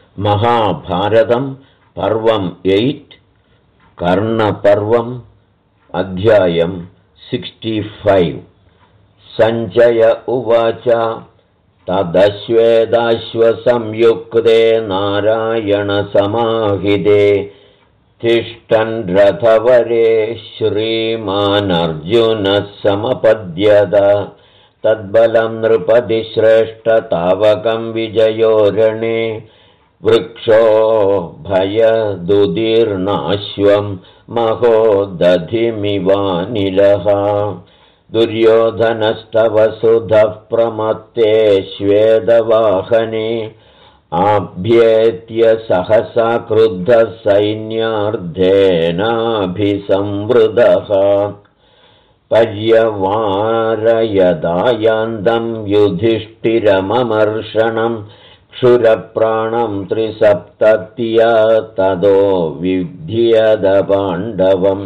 महाभारतं पर्वम् 8 कर्णपर्वम् अध्यायम् 65 सञ्जय उवाच तदश्वेदाश्वसंयुक्ते नारायणसमाहिते तिष्ठन् रथवरे श्रीमानर्जुनः समपद्यत तद्बलं नृपति श्रेष्ठतावकं विजयोरणे वृक्षो भयदुदीर्णाश्वं महोदधिमिवानिलः दुर्योधनस्तव सुधः प्रमत्ते श्वेदवाहने आभ्येत्य सहसा क्रुद्धः सैन्यार्धेनाभिसंवृतः पर्यवारयदायान्तं युधिष्ठिरममर्षणं क्षुरप्राणं 370 ततो विद्यद पाण्डवम्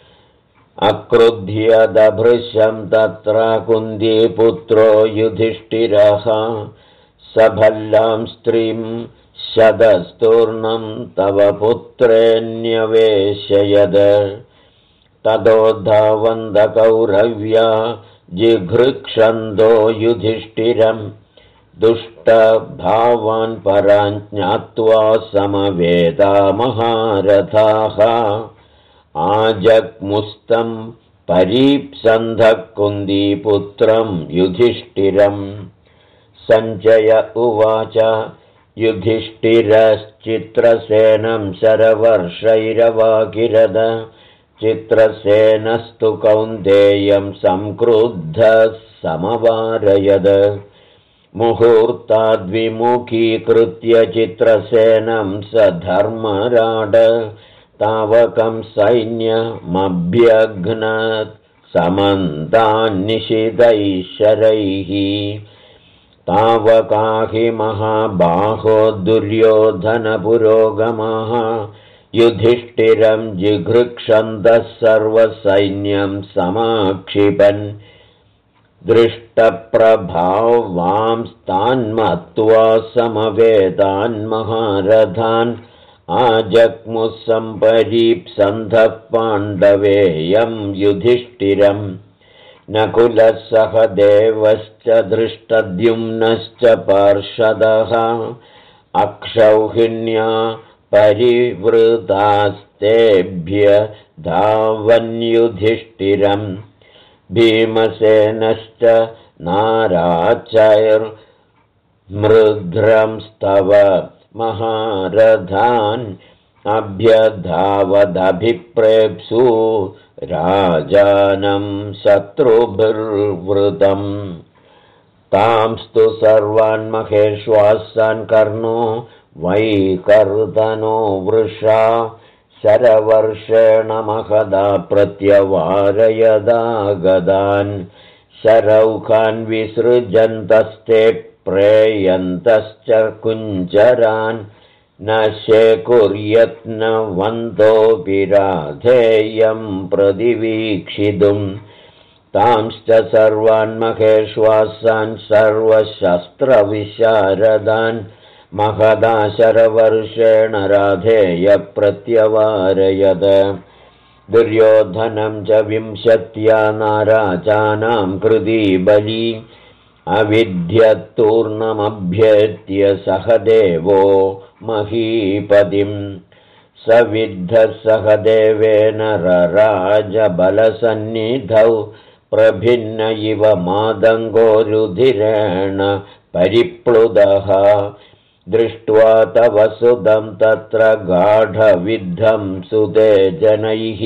अक्रुध्यदभृशं तत्र कुन्तीपुत्रो युधिष्ठिरः सभल्लां स्त्रीं शतस्तूर्णं तव पुत्रेऽन्यवेशयद ततो धावन्तकौरव्या जिघृक्षन्तो युधिष्ठिरं दुष्टभावान् परान् ज्ञात्वा समवेता महारथाः आजग्मुस्तं परीप्सन्धः कुन्तीपुत्रं युधिष्ठिरम् सञ्जय उवाच युधिष्ठिरश्चित्रसेनं शरवर्षैरवाकिरद चित्रसेनस्तु कौन्तेयं संक्रुद्धः समवारयद मुहूर्ताद्विमुखीकृत्य चित्रसेनं स धर्मराड तावकं सैन्यमभ्यघ्नत् समन्तान्निशितैः तावकाहि महाबाहो दुर्योधनपुरोगमः युधिष्ठिरं जिघृक्षन्तः सर्वसैन्यं समाक्षिपन् दृष्टप्रभावांस्तान्मत्वा समवेतान् महारथान् आजग्मुः सम्परीप्सन्तः पाण्डवेयं युधिष्ठिरम् नकुलः सहदेवश्च धृष्टद्युम्नश्च पार्षदः अक्षौहिण्या परिवृतास्तेभ्य धावन्युधिष्ठिरम् भीमसेनश्च नाराचैर्मृध्रंस्तव महारथान् अभ्यधावदभिप्रेप्सु राजानं शत्रुभिर्वृतम् तांस्तु सर्वान् महेश्वासान् कर्णो वैकर्तनो वृषा शरवर्षेण महदा प्रत्यवारयदा गदान् शरौखान् विसृजन्तस्ते प्रेयन्तश्च कुञ्जरान् न शेकुर्यत्नवन्तोऽपि राधेयं प्रतिवीक्षितुं तांश्च सर्वान् महेश्वासान् सर्वशस्त्रविशारदान् महदा शरवर्षेण राधेय प्रत्यवारयद दुर्योधनं च 20 नाराजानां कृती बली अविद्यत्तूर्णमभ्येत्य सहदेवो महीपतिम् सविद्धः सहदेवेन रराजबलसन्निधौ प्रभिन्न इव मादङ्गो रुधिरेण परिप्लुदः दृष्ट्वा तव सुदं तत्र गाढविद्धं सुते जनैः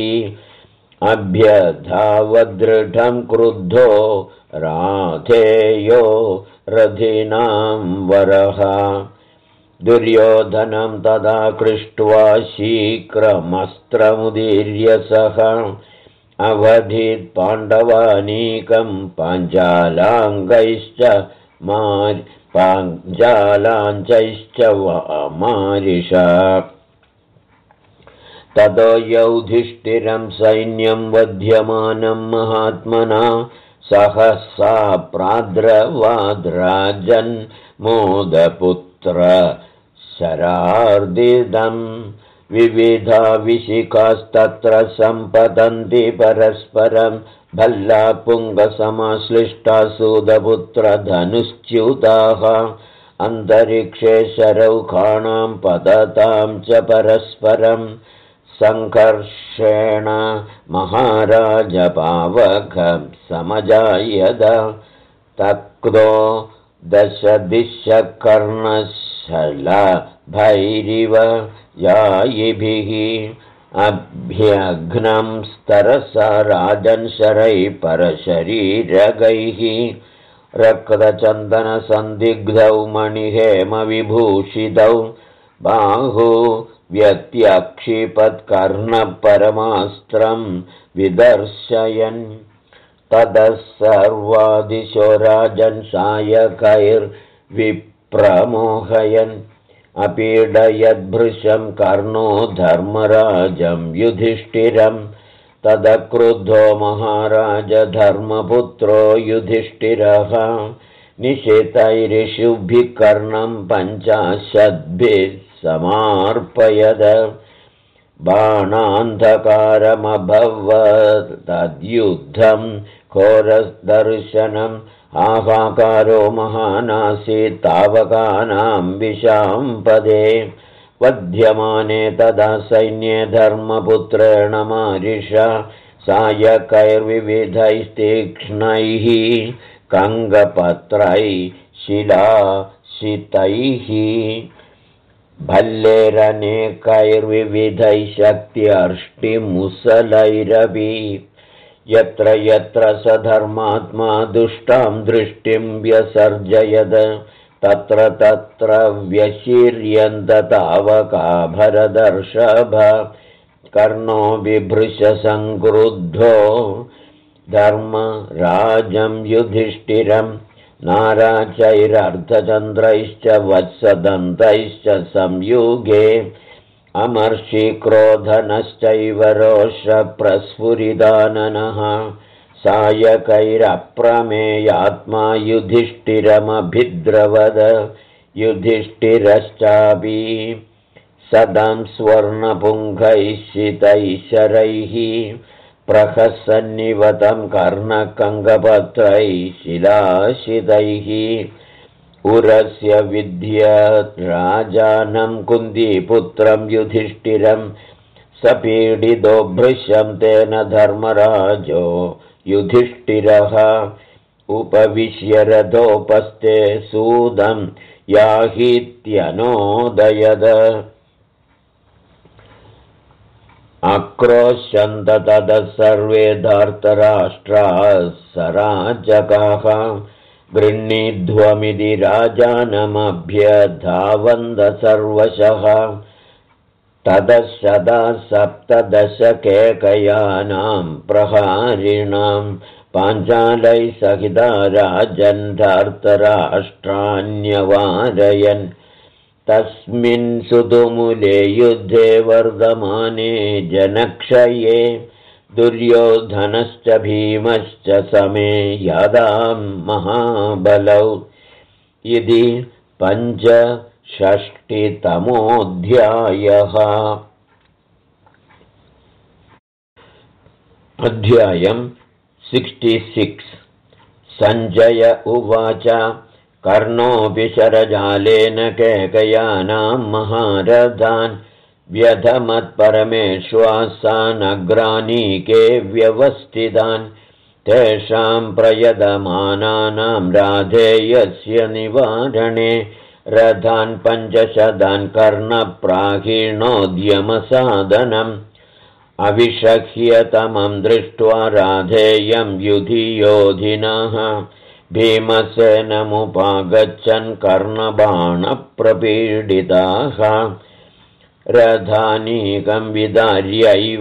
अभ्यधावदृढं क्रुद्धो राधेयो रथिनां वरः दुर्योधनं तदा कृष्ट्वा शीघ्रमस्त्रमुदीर्य सः अवधीत् पाण्डवानीकं पाञ्चालाञ्चैश्च मारिषा ततो युधिष्ठिरं सैन्यं वध्यमानं महात्मना सहसा प्राद्रवाद्राजन् मोदपुत्र शरार्दिदम् विविधा विशिखास्तत्र सम्पतन्ति परस्परं भल्लापुङ्गसमाश्लिष्टा सूदपुत्रधनुश्च्युताः अन्तरिक्षे शरौखाणां पततां च परस्परं सङ्घर्षेण महाराजपावकं समजायद तक्तो दशदिशकर्णशलभैरिव यायिभिः अभ्यघ्नं स्तरसा राजन्शरैः परशरीरगैः रक्तचन्दनसन्दिग्धौ मणिहेमविभूषितौ बाहु व्यत्यक्षिपत्कर्णपरमास्त्रं विदर्शयन् ततः सर्वादिशो राजन् सायकैर्विप्रमोहयन् अपीडयद्भृशं कर्णो धर्मराजं युधिष्ठिरं तदक्रुद्धो महाराज धर्मपुत्रो युधिष्ठिरः निशितैरिषुभिः कर्णं 50 समार्पयद बाणान्धकारमभवत् तद्युद्धं घोरदर्शनम् आहाकारो महानासीत् तावकानां विशाम्पदे वध्यमाने तदा सैन्ये धर्मपुत्रेण मारिषा सायकैर्विविधैस्तीक्ष्णैः कङ्गपत्रैः शिलाशितैः भल्लेरनेकैर्विविधैः शक्त्यर्ष्टिमुसलैरपि यत्र यत्र स धर्मात्मा दुष्टां दृष्टिं व्यसर्जयद तत्र तत्र व्यशीर्यन्त तावका भरदर्षभ कर्णो बिभृशसङ्क्रुद्धो धर्मराजं युधिष्ठिरं नाराचैरर्धचन्द्रैश्च वत्सदन्तैश्च संयुगे अमर्षिक्रोधनश्चैव रोषप्रस्फुरिदाननः सायकैरप्रमेयात्मा युधिष्ठिरमभिद्रवद युधिष्ठिरश्चापि सदं स्वर्णपुङ्गैः शितैशरैः प्रहसन्निवतं कर्णकङ्गपत्रैः शिलाशितैः उरस्य विद्य राजानं कुन्तीपुत्रं युधिष्ठिरं सपीडितो भृशं तेन धर्मराजो युधिष्ठिरः उपविश्य रथोपस्थे सूदं याहीत्यनोदयद आक्रोशन्त ततः सर्वे धार्तराष्ट्राः सराजकाः गृह्णीध्वमिति राजानमभ्यधावन्त सर्वशः ततः सदा 17 केकयानां प्रहारिणां पाञ्चालैः सहिता राजन् धार्तराष्ट्राण्यवारयन् तस्मिन् सुतुमुले युद्धे वर्धमाने जनक्षये दुर्योधनश्च भीमश्च समे यादां महाबलौ इति 65तमोऽध्यायः। अध्यायं 66। सञ्जय उवाच कर्णोऽपि शरजालेन केकयानां महारथान् व्यधमत्परमेश्वासानग्रानीके व्यवस्थितान् तेषां प्रयतमानानां राधेयस्य निवारणे रथान् 500 कर्णप्राहीणोद्यमसाधनम् अविषह्यतमं दृष्ट्वा राधेयं युधियोधिनः भीमसेनमुपागच्छन् कर्णबाणप्रपीडिताः रथानीकं विदार्यैव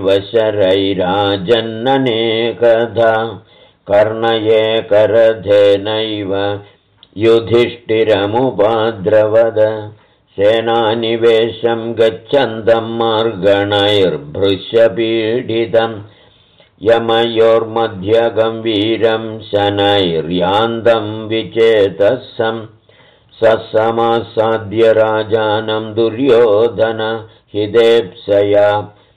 शरैराजन्ननेकधा कर्णयेकरथेनैव युधिष्ठिरमुपाद्रवद सेनानिवेशं गच्छन्तं मार्गणैर्भृशपीडितं यमयोर्मध्यगं वीरं शनैर्यान्तं विचेतसं ससमासाद्य राजानं दुर्योधनहितेप्सया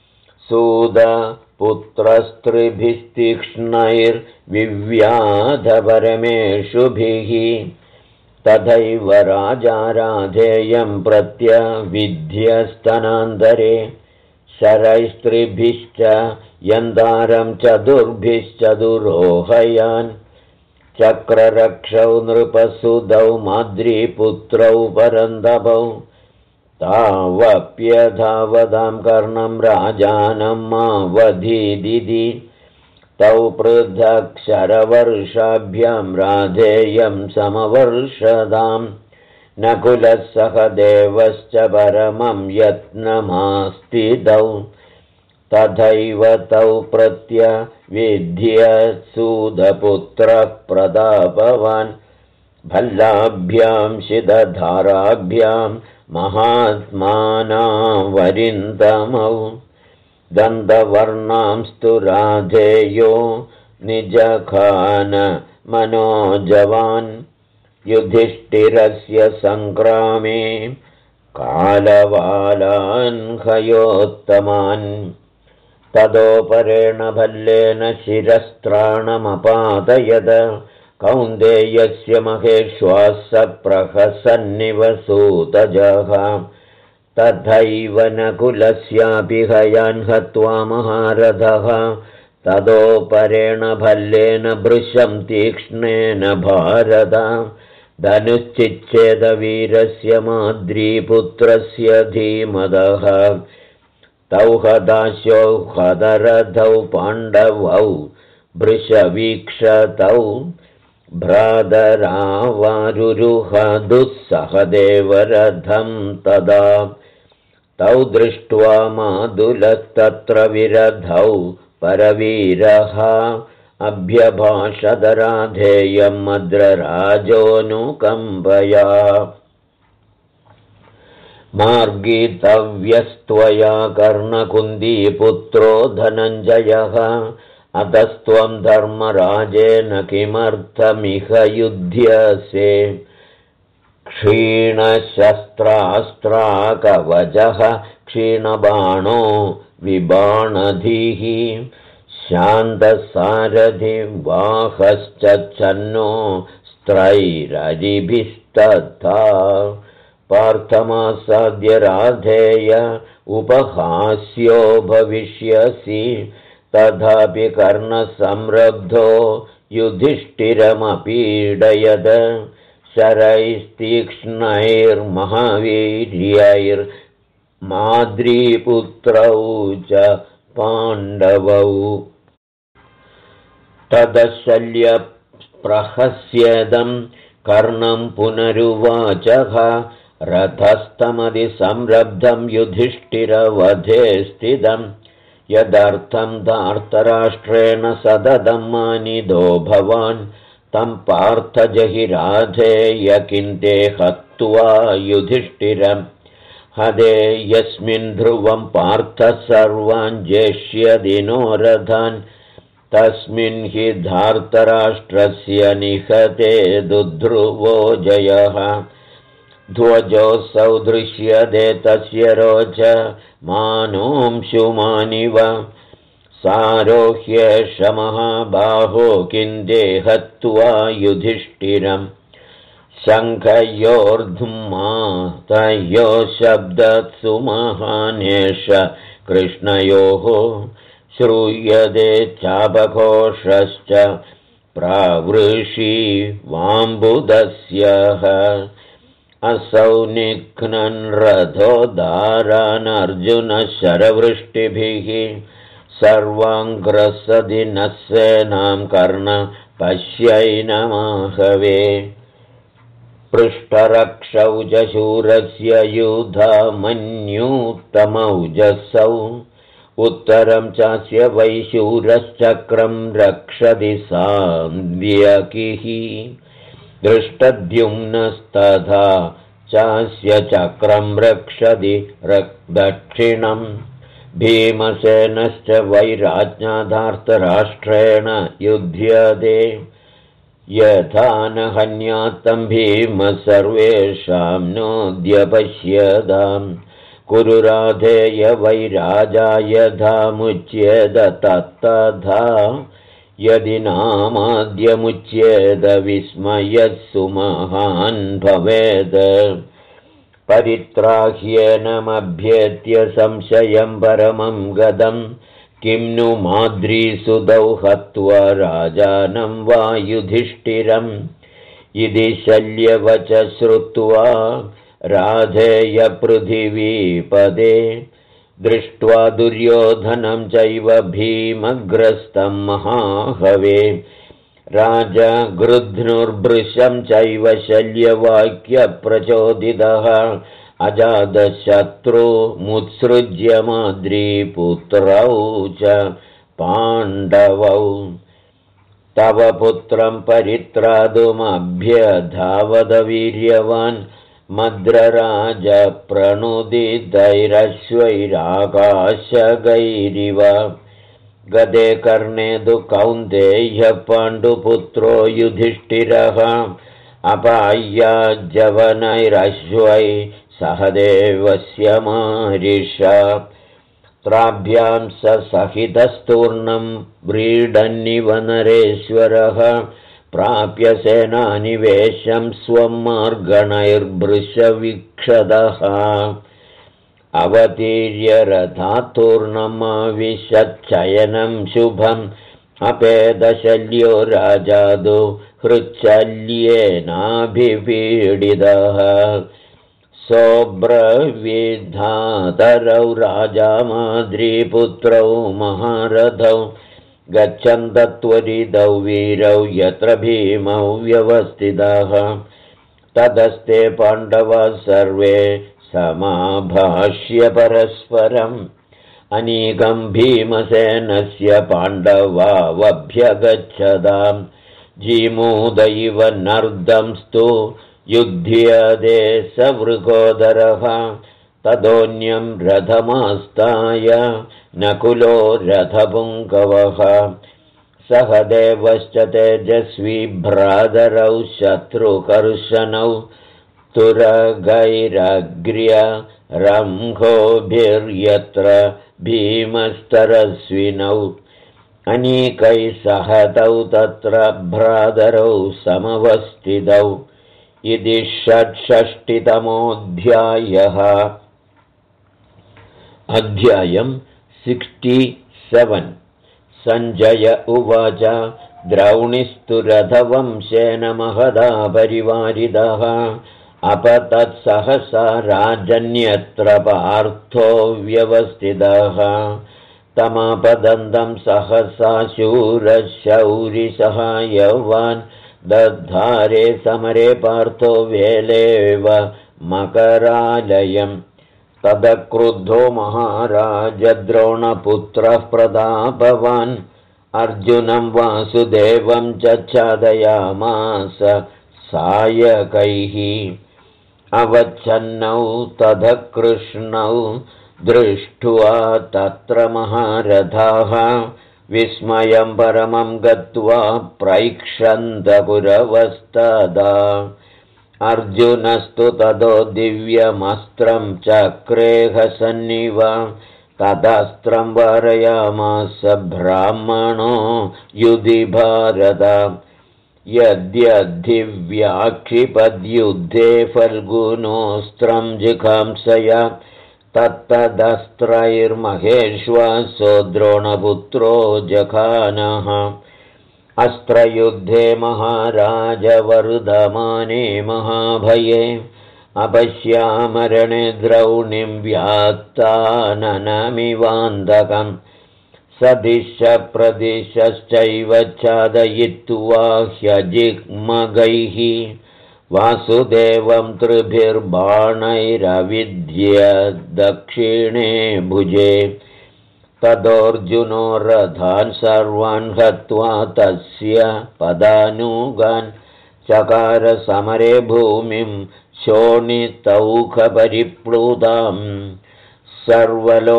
सूदपुत्रस्त्रिभिस्तीक्ष्णैर्विव्याधपरमेषुभिः तथैव राजा राधेयं प्रत्यविध्यस्तनान्तरे शरैस्त्रिभिश्च यन्दारं चतुर्भिश्चतुरोहयान् चक्ररक्षौ नृपसुतौ माद्रीपुत्रौ परन्तपौ तावप्यधावतां कर्णं राजानं मावधीदिति तौ पृथक् शरवर्षाभ्यां राधेयं समवर्षदां नकुलः सहदेवश्च परमं यत्नमास्तिदौ तथैव तौ प्रत्यविद्य सूतपुत्रः प्रतापवान् भल्लाभ्यां शितधाराभ्यां महात्मानावरिन्दमौ दन्तवर्णांस्तु राधेयो निजखान मनोजवान् युधिष्ठिरस्य सङ्ग्रामे कालवालान् हयोत्तमान् तदोपरेण भल्लेन शिरस्त्राणमपादयद कौन्तेयस्य महेश्वासः प्रहसन्निवसूतजः तथैव नकुलस्यापि हयान् हत्वा महारथः तदोपरेण भल्लेन भृशं तीक्ष्णेन भारत धनुश्चिच्छेदवीरस्य माद्रीपुत्रस्य धीमदः तौ हताशौ हदरथौ पाण्डवौ भृशवीक्षतौ भ्रातरावारुरुहदुःसहदेवरथं तदा तौ दृष्ट्वा मादुलस्तत्र विरधौ परवीरः अभ्यभाषदराधेयं मद्रराजोऽनुकम्पया मार्गितव्यस्त्वया कर्णकुन्दीपुत्रो धनञ्जयः अतस्त्वं धर्मराजेन किमर्थमिह युध्यसे क्षीणशस्त्रास्त्राकवचः क्षीणबाणो विबाणधीः शान्तसारथिवाहश्च छन्नो स्त्रैरजिभिस्तथा पार्थमासाद्य राधेय उपहास्यो भविष्यसि तथापि कर्णसंरब्धो युधिष्ठिरमपीडयद शरैस्तीक्ष्णैर्महावीर्यैर्माद्रीपुत्रौ च पाण्डवौ तदशल्यप्रहस्यदं कर्णं पुनरुवाचः रथस्तमधिसंरब्धं युधिष्ठिरवधे स्थितं यदर्थं धार्तराष्ट्रेण सततं मानितो भवान् तं पार्थजहिराधेय किन्ते हत्वा युधिष्ठिरम् हदे यस्मिन् ध्रुवं पार्थः सर्वान् जेष्यति नो रथान् तस्मिन् हि धार्तराष्ट्रस्य निहते दुध्रुवो जयः ध्वजोऽसौ दृश्यते तस्य रोचमानोऽंशुमानिव सारोह्येष महाबाहो किन्ते हत्वा युधिष्ठिरम् शङ्खयोर्धुमातयोः शब्दत्सु महानेश कृष्णयोः श्रूयते चापघोषश्च प्रावृषि वाम्बुदस्यः असौ निघ्नन् रथोदारानर्जुनः शरवृष्टिभिः सर्वाङ्ग्रसदि नः सेनां कर्ण पश्यैनमाहवे पृष्ठरक्षौ च शूरस्य युधामन्यूत्तमौजसौ उत्तरं चास्य वैशूरश्चक्रं रक्षति सान्द्यकिः दृष्टद्युम्नस्तथा चास्य चक्रं रक्षति दक्षिणं भीमसेनश्च वैराज्ञाधार्तराष्ट्रेण युध्यते यथा न हन्यात्तं भीमः सर्वेषां नोऽद्य पश्यताम् कुरु राधेय वै राजा यथा मुच्येद तत्तथा यदि नामाद्यमुच्येद विस्मयः सुमहान् भवेत् परित्राह्येनमभ्येत्य संशयं परमं गदम् किं नु माद्रीसुतौ हत्वा राजानं वा युधिष्ठिरम् इति शल्यवच श्रुत्वा राधेयपृथिवीपदे दृष्ट्वा दुर्योधनं चैव भीमग्रस्तं महाहवे राजा गृध्नुर्भृशं चैव शल्यवाक्यप्रचोदितः अजातशत्रुमुत्सृज्य माद्रीपुत्रौ च पाण्डवौ तव पुत्रं परित्रातुमभ्यधावदवीर्यवान् मद्रराजप्रणुदितैरश्वैराकाशगैरिव गदे कर्णे तु कौन्तेयः पाण्डुपुत्रो युधिष्ठिरः अपाय्याज्जवनैरश्वै सह देवस्य मारिषा त्राभ्यां सहितस्तूर्णं व्रीडन्निव नरेश्वरः प्राप्य सेनानिवेशं स्वं मार्गणैर्भृशवीक्षदः अवतीर्य रथात्तूर्णमाविशच्चयनं शुभम् अपेदशल्यो राजादु हृच्छल्येनाभिपीडितः सोऽब्रवीद्धातरौ राजा माद्रीपुत्रौ महारथौ गच्छन्तत्वरितौ वीरौ यत्र भीमौ व्यवस्थितः ततस्ते पाण्डवाः सर्वे समाभाष्य परस्परम् अनीकं भीमसेनस्य पाण्डवावभ्यगच्छताम् जीमूदैव नर्दंस्तु युध्यते सवृकोदरः तदोन्यं रथमास्ताय नकुलो रथपुङ्गवः सहदेवश्च तेजस्वी भ्रातरौ शत्रुकर्षणौ तुरगैरग्र्य रंहोभिर्यत्र भीमस्तरस्विनौ अनीकैः सहतौ तत्र भ्रातरौ समवस्थितौ इति षट्षष्टितमोऽध्यायः अध्यायं 67 सञ्जय उवाच द्रौणिस्तु रथवंशेन महदा परिवारितः अपतत्सहसा राजन्यत्र पार्थो व्यवस्थितः तमापदन्तं सहसा शूरशौरिसहायवान् दद्धारे समरे पार्थो वेलेव मकरालयम् तदक्रुद्धो महाराज द्रोणपुत्रः प्रतापवान् अर्जुनं वासुदेवं च चादयामास सायकैः अवच्छन्नौ ततः कृष्णौ दृष्ट्वा तत्र महारथाः विस्मयं परमं गत्वा प्रैक्षन्तपुरवस्तदा अर्जुनस्तु ततो दिव्यमस्त्रं चक्रेहसन्निव तदस्त्रं वारयामास ब्राह्मणो युधि भारत यद्यद्दिव्याक्षिपद्युद्धे फल्गुनोऽस्त्रं जिघांसया तत्तदस्त्रैर्महेश्वासो द्रोणपुत्रो जघानः अस्त्रयुद्धे महाराज वर्धमाने महाभये अपश्यामरणे द्रौणिं व्यात्ताननमिवान्तकम् सदिशप्रदिशश्चैव चादयित्वा ह्यजिग्मगैः वासुदेवं त्रिभिर्बाणैरविद्य दक्षिणे भुजे तदोऽर्जुनो रथान् सर्वान् हत्वा तस्य पदानुगान् चकार समरे भूमिं शोणितौखपरिप्लुताम्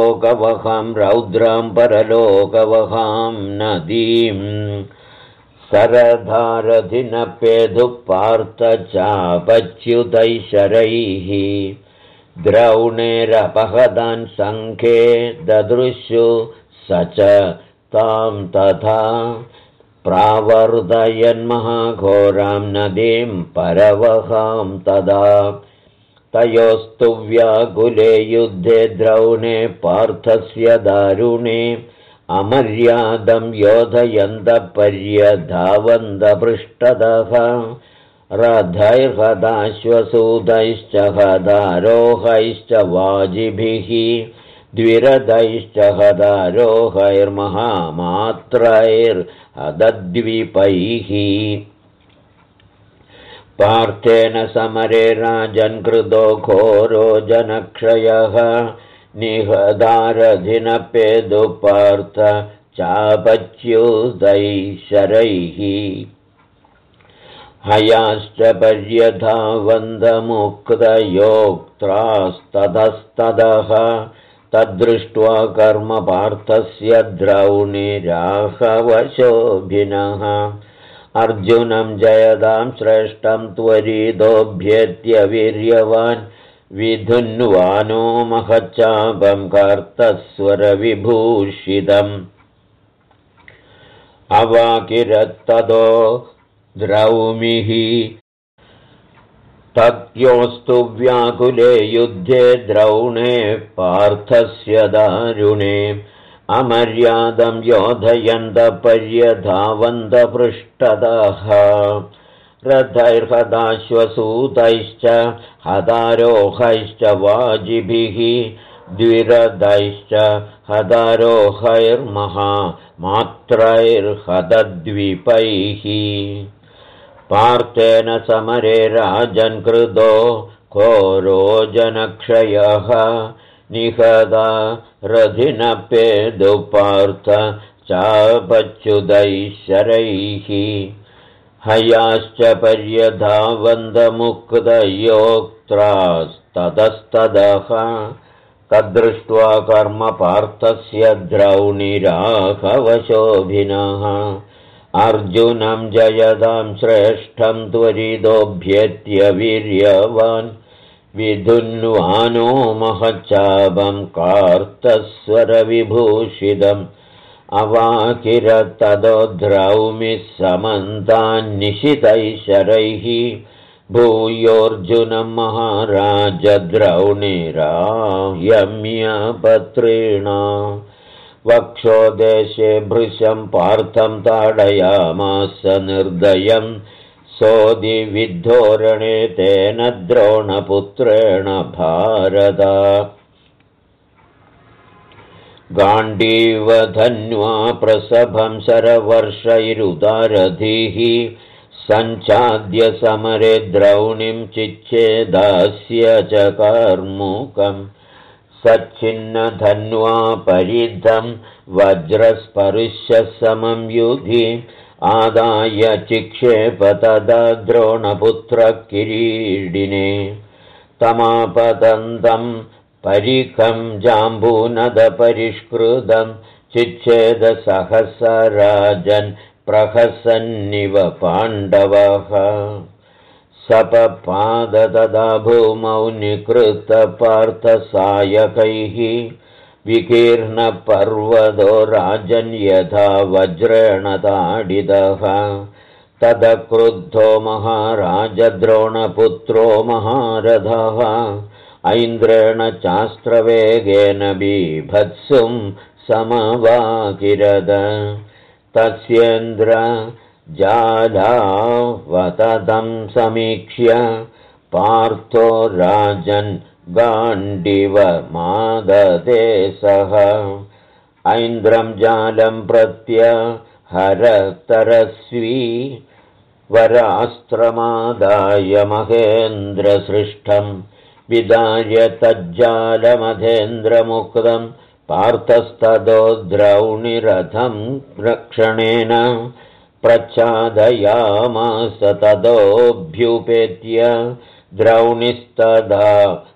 सर्वलोकवहां रौद्रां परलोकवहां नदीं सरधारधिनपेदुः पार्थचापच्युतैः शरैः द्रौणेरपहदान् सङ्खे ददृशु स च तां तथा प्रावर्धयन्महाघोरां नदीं परवहां तदा तयोस्तु व्याकुले युद्धे द्रौणे पार्थस्य दारुणे अमर्यादं योधयन्तपर्यधावन्तपृष्ठतः रथैर्हदाश्वसूतैश्च हदारोहैश्च वाजिभिः द्विरथैश्च हदारोहैर्महामात्रैर्हदद्वीपैः पार्थेन समरे राजन्कृतो घोरो जनक्षयः निहदारधिनपेदुः पार्थ चापच्युतैः शरैः हयाश्च पर्यधावन्तमुक्तयोक्त्रास्ततस्ततः तद्दृष्ट्वा कर्मपार्थस्य द्रौणिराहवशोभिनः अर्जुनं जयदां श्रेष्ठं त्वरितोऽभ्येत्य वीर्यवान् विधुन्वानो महच्चापं कार्तस्वरविभूषितम् अवाकिरत्ततो द्रौमिः तत्योस्तु व्याकुले युद्धे द्रौणे पार्थस्य दारुणे अमर्यादं योधयन्तपर्यधावन्तपृष्ठतः रथैर्हदाश्वसूतैश्च हदारोहैश्च वाजिभिः द्विरथैश्च हदारोहैर्महामात्रैर्हदद्वीपैः पार्थेन समरे राजन्कृतो घोरो जनक्षयः निहदारधिनपेदुः पार्थ चापच्युतैः शरैः हयाश्च पर्यधावन्तमुक्तयोक्त्रास्ततस्ततः तद्दृष्ट्वा कर्मपार्थस्य द्रौणिराहवशोभिनः अर्जुनं जयदां श्रेष्ठं त्वरितोऽभ्येत्य वीर्यवान् विधुन्वानो महच्चापं कार्तस्वरविभूषितम् अवाकिरत्ततो द्रौमिः समन्तान्निशितैः शरैः भूयोऽर्जुनं महाराज द्रौणिरायम्यपत्रेणा वक्षोदेशे भृशं पार्थं ताडयामास निर्दयं सोदिविद्धोरणे तेन द्रोणपुत्रेण भारत गाण्डीवधन्वा प्रसभं शरवर्षैरुदारधीः सञ्चाद्य समरे द्रौणिं चिच्छेदास्य च कार्मुकम् सच्छिन्नधन्वा परिधं वज्रस्परुश्य समं युधि आदाय चिक्षेप तदा द्रोणपुत्रकिरीडिने तमापतन्तं परिखं जाम्बूनदपरिष्कृतं चिच्छेदसहस्रराजन् प्रहसन्निव पाण्डवः सपपादतदा भूमौ निकृतपार्थसायकैः विकीर्णपर्वतो राजन् यथा वज्रेण ताडितः तदक्रुद्धो महाराज द्रोणपुत्रो महारथः ऐन्द्रेण चास्त्रवेगेन बीभत्सुं समवाकिरद तस्येन्द्र जालावततं समीक्ष्य पार्थो राजन् गाण्डीवमाददे सः ऐन्द्रं जालं प्रत्यहरतरस्वी वरास्त्रमादाय महेन्द्रसृष्टं विदार्य तज्जालमधेन्द्रमुक्तं पार्थस्ततो द्रौणिरथं रक्षणेन प्रच्छादयामास ततोऽभ्युपेत्य द्रौणिस्तदा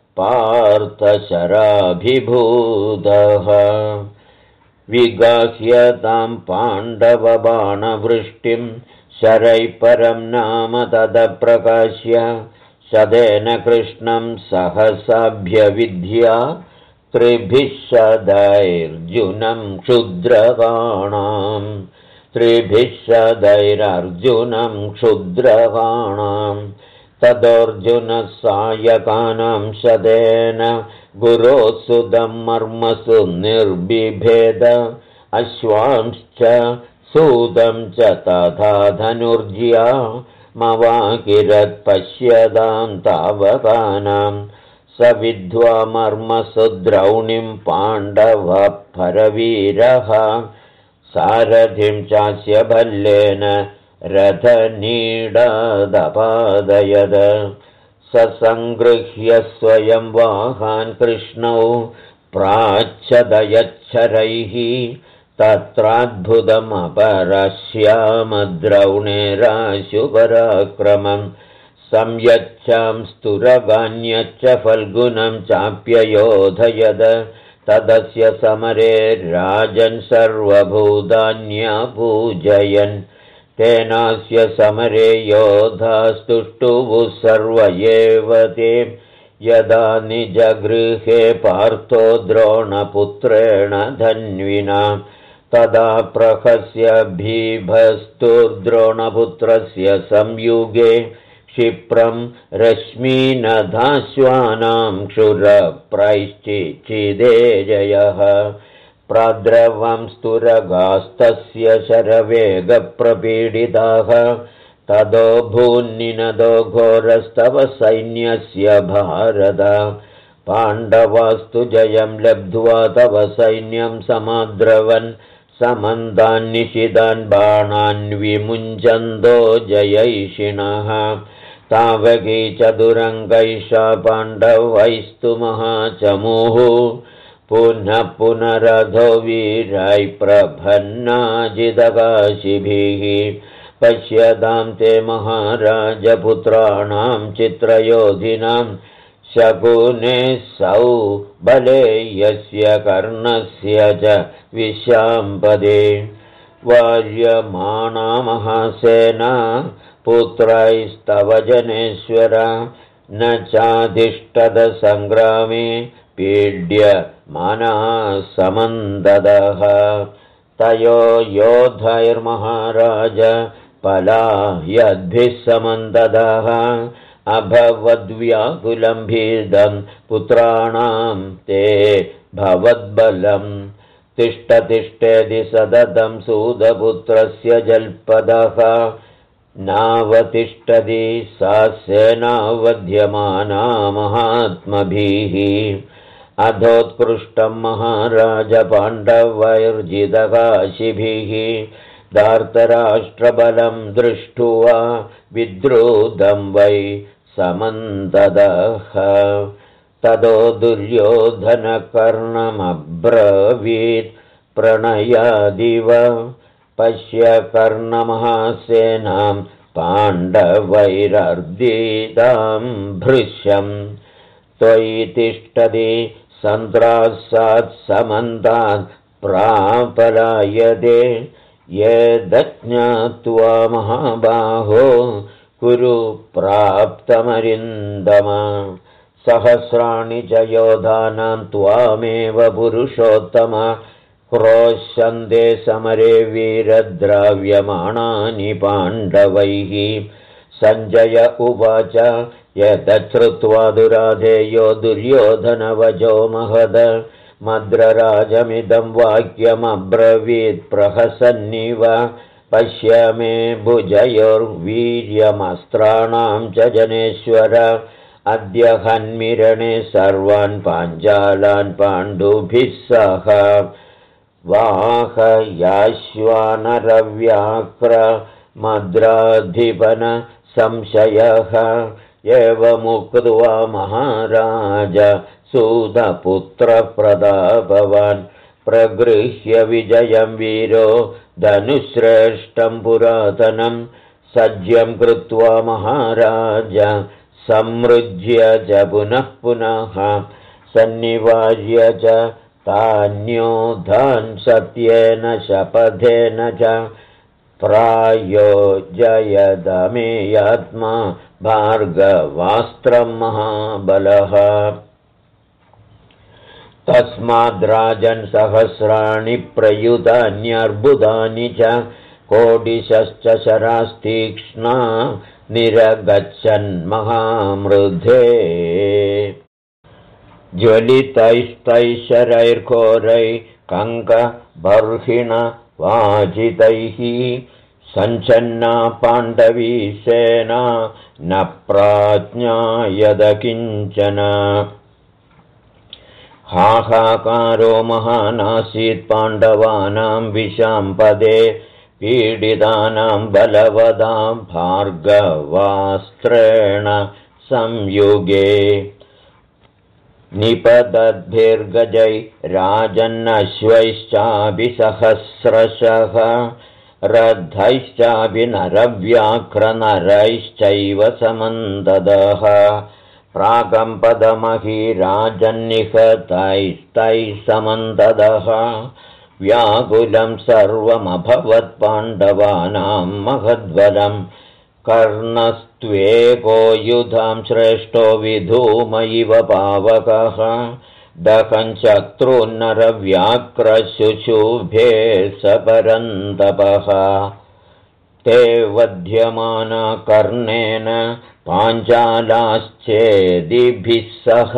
पार्थशराभिभूतः विगाह्य तां पाण्डवबाणवृष्टिं शरैः परं नाम तदप्रकाश्य शतेन कृष्णं सहसाभ्यविद्या त्रिभिः शदैर्जुनं क्षुद्रकाणाम् त्रिभिः शदैरर्जुनं क्षुद्रकाणाम् तदोऽर्जुनः सायकानां शतेन गुरोत्सुदं मर्मसु निर्बिभेद अश्वांश्च सूदं च तथा धनुर्ज्या मवाकिरत्पश्यतां तावकानां स विद्वा मर्मसु द्रौणिं पाण्डवः परवीरः सारथिं चास्य भल्लेन रथनीडादपादयद स सङ्गृह्य स्वयं वाहान् कृष्णौ प्राच्छदयच्छरैः तत्राद्भुतमपरश्यामद्रौणेराशुपराक्रमं संयच्छांस्तुरगान्यच्च फल्गुनं चाप्ययोधयद तदस्य समरे राजन् सर्वभूतान्यपूजयन् तेनास्य समरे योधास्तुष्टुवुः सर्व एव ते यदा निजगृहे पार्थो द्रोणपुत्रेण धन्विना तदा प्रहस्य भीभस्तुर्द्रोणपुत्रस्य संयुगे क्षिप्रं रश्मीनधाश्वानां क्षुरप्रैश्चिचिदेजयः प्राद्रवं स्तुरगास्तस्य शरवेगप्रपीडिताः तदो भून्निनदो घोरस्तव सैन्यस्य भारत पाण्डवास्तु जयं लब्ध्वा तव सैन्यं समाद्रवन् समन्तान् निशितान् बाणान् विमुञ्चन्दो जयैषिणः तावकी चतुरङ्गैषा पाण्डवैस्तु महाचमुः पुनः पुनरधो वीरै प्रभन्नाजिदकाशिभिः पश्यतां ते महाराजपुत्राणां चित्रयोधिनां शकुने सौबले यस्य कर्णस्य च विशाम्पदे वार्यमाणा महासेना पुत्रैस्तव जनेश्वर न चाधिष्ठदसङ्ग्रामे पीड्यमानाः समन्ददः तयो योधैर्महाराज पलायद्भिः समन्ददः अभवद्व्याकुलं भीदं पुत्राणां ते भवद्बलं तिष्ठतिष्ठेति सततं सूतपुत्रस्य जल्पदः नावतिष्ठति सा सेनावध्यमाना महात्मभिः अधोत्कृष्टं महाराज पाण्डवैर्जितकाशिभिः धार्तराष्ट्रबलं दृष्ट्वा विद्रुदं वै समन्ददः ततो दुर्योधनकर्णमब्रवीत् प्रणयादिव पश्य कर्णमहासेनां पाण्डवैरर्दितां भृश्यं त्वयि तिष्ठति सन्त्रासात् समन्तात् प्रापलायते ये दज्ञात्वा महाबाहो कुरु प्राप्तमरिन्दम सहस्राणि च योधानां त्वामेव पुरुषोत्तम क्रोशन्ते समरे वीरद्राव्यमाणानि पाण्डवैः सञ्जय उवाच यतच्छ्रुत्वा दुराधेयो दुर्योधनवचो महद मद्रराजमिदं वाक्यमब्रवीत् प्रहसन्निव पश्य मे भुजयोर्वीर्यमस्त्राणां च जनेश्वर अद्य हन्मिरणे सर्वान् पाञ्चालान् पाण्डुभिः सह वाहयाश्वानरव्याक्रमद्राधिपन संशयः एवमुक्त्वा महाराज सूतपुत्रप्रतापवान् प्रगृह्य विजयं वीरो धनुश्रेष्ठं पुरातनं सज्जं कृत्वा महाराज संमृज्य च पुनः पुनः सन्निवार्य च तान्योधान् सत्येन शपथेन च प्रायो जयदमेयात्मा भार्गवास्त्रं महाबलः। तस्माद्राजन् सहस्राणि प्रयुतान्यर्बुदानि च कोटिशश्च शरास्तीक्ष्णा निरगच्छन्महामृधे ज्वलितैस्तैशरैर्घोरै कङ्कबर्हिणवाजितैः सञ्चन्ना पाण्डवी सेना न प्राज्ञायद किञ्चन। हाहाकारो महानासीत् पाण्डवानां विशाम्पदे पीडितानां बलवदां भार्गवास्त्रेण संयुगे। निपतद्भिर्गजै राजन्नश्वैश्चाभिसहस्रशः रथैश्चापि नरव्याघ्रनरैश्चैव समन्ददः प्राकम्पदमहीराजन्निहतैस्तैः समन्ददः व्याकुलं सर्वमभवत् पाण्डवानां महद्बलं कर्णस्त्वेको युधां श्रेष्ठो विधूम इव पावकः दहन् शत्रुन्नरव्याघ्रशुशुभे सपरन्तपः ते वध्यमाना कर्णेन पाञ्चालाश्चेदिभिः सह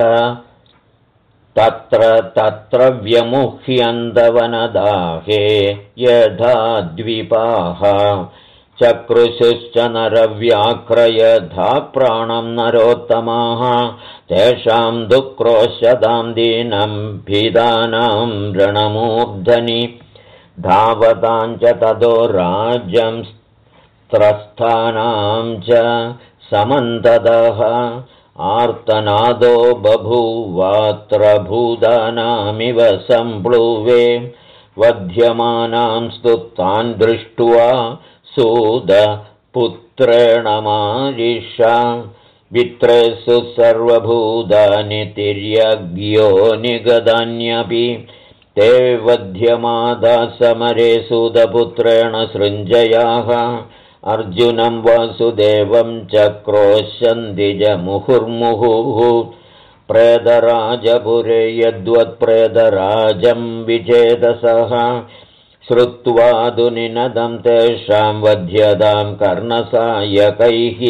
तत्र तत्र व्यमुह्यन्दवनदाहे यथा द्वीपाः चक्रुषुश्च नरव्याघ्र यथा प्राणं नरोत्तमाः तेषां दुक्रोशदां दीनं भीदानां रणमूर्धनि धावतां च ततो राज्यं त्रस्थानां च समन्ततः आर्तनादो बभूवात्र भूतानामिव सम्प्लुवे वध्यमानां स्तुतान् दृष्ट्वा सूदपुत्रेण मारिषा वित्रेषु सर्वभूतानि तिर्यज्ञो निगदान्यपि ते वध्यमादा समरे सूदपुत्रेण सृञ्जयाः अर्जुनं वासुदेवं चक्रोशन्ति च मुहुर्मुहुः प्रेतराजपुरे यद्वत्प्रेतराजं विचेतसः श्रुत्वा दुनिनदं तेषां वध्यतां कर्णसायकैः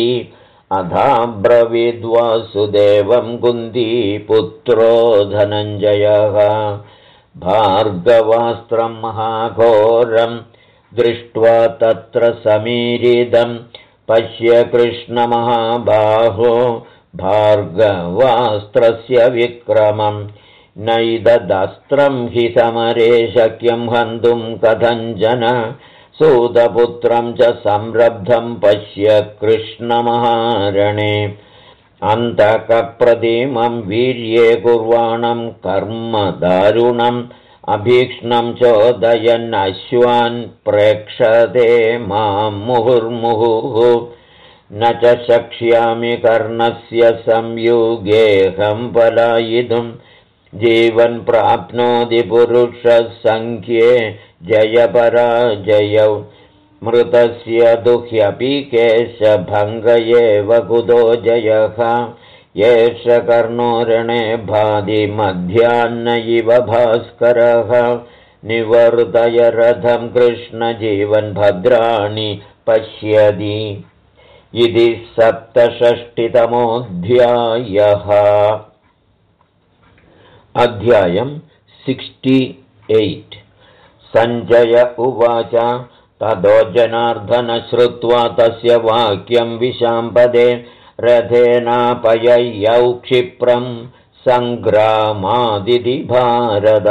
अथाब्रवीद्वासुदेवं कुन्तीपुत्रो धनञ्जयः भार्गवास्त्रं महाघोरं दृष्ट्वा तत्र समीरिदं पश्य कृष्णमहाबाहो भार्गवास्त्रस्य विक्रमम् नैददस्त्रं हि समरे शक्यं हन्तुं कथञ्चन सूतपुत्रं च संरब्धं पश्य कृष्णमहारणे अन्तकप्रतिमं वीर्ये कुर्वाणं कर्म दारुणम् अभीक्ष्णं चोदयन्नश्वान् प्रेक्षते मां मुहुर्मुहुः न च शक्ष्यामि कर्णस्य संयुगेऽहं पलायितुं जीवन् प्राप्नोति पुरुषः संख्ये जयपराजयौ मृतस्य दुह्यपि केशभङ्ग एव कुतो जयः एष कर्णो रणे भाति मध्याह्न इव भास्करः निवर्तय रथं कृष्णजीवन् भद्राणि पश्यति इति 67तमोऽध्यायः। अध्यायं 68। सञ्जय उवाच ततो जनार्दन श्रुत्वा तस्य वाक्यं विशाम्पदे रथेनापययौ क्षिप्रं सङ्ग्रामादिति भारत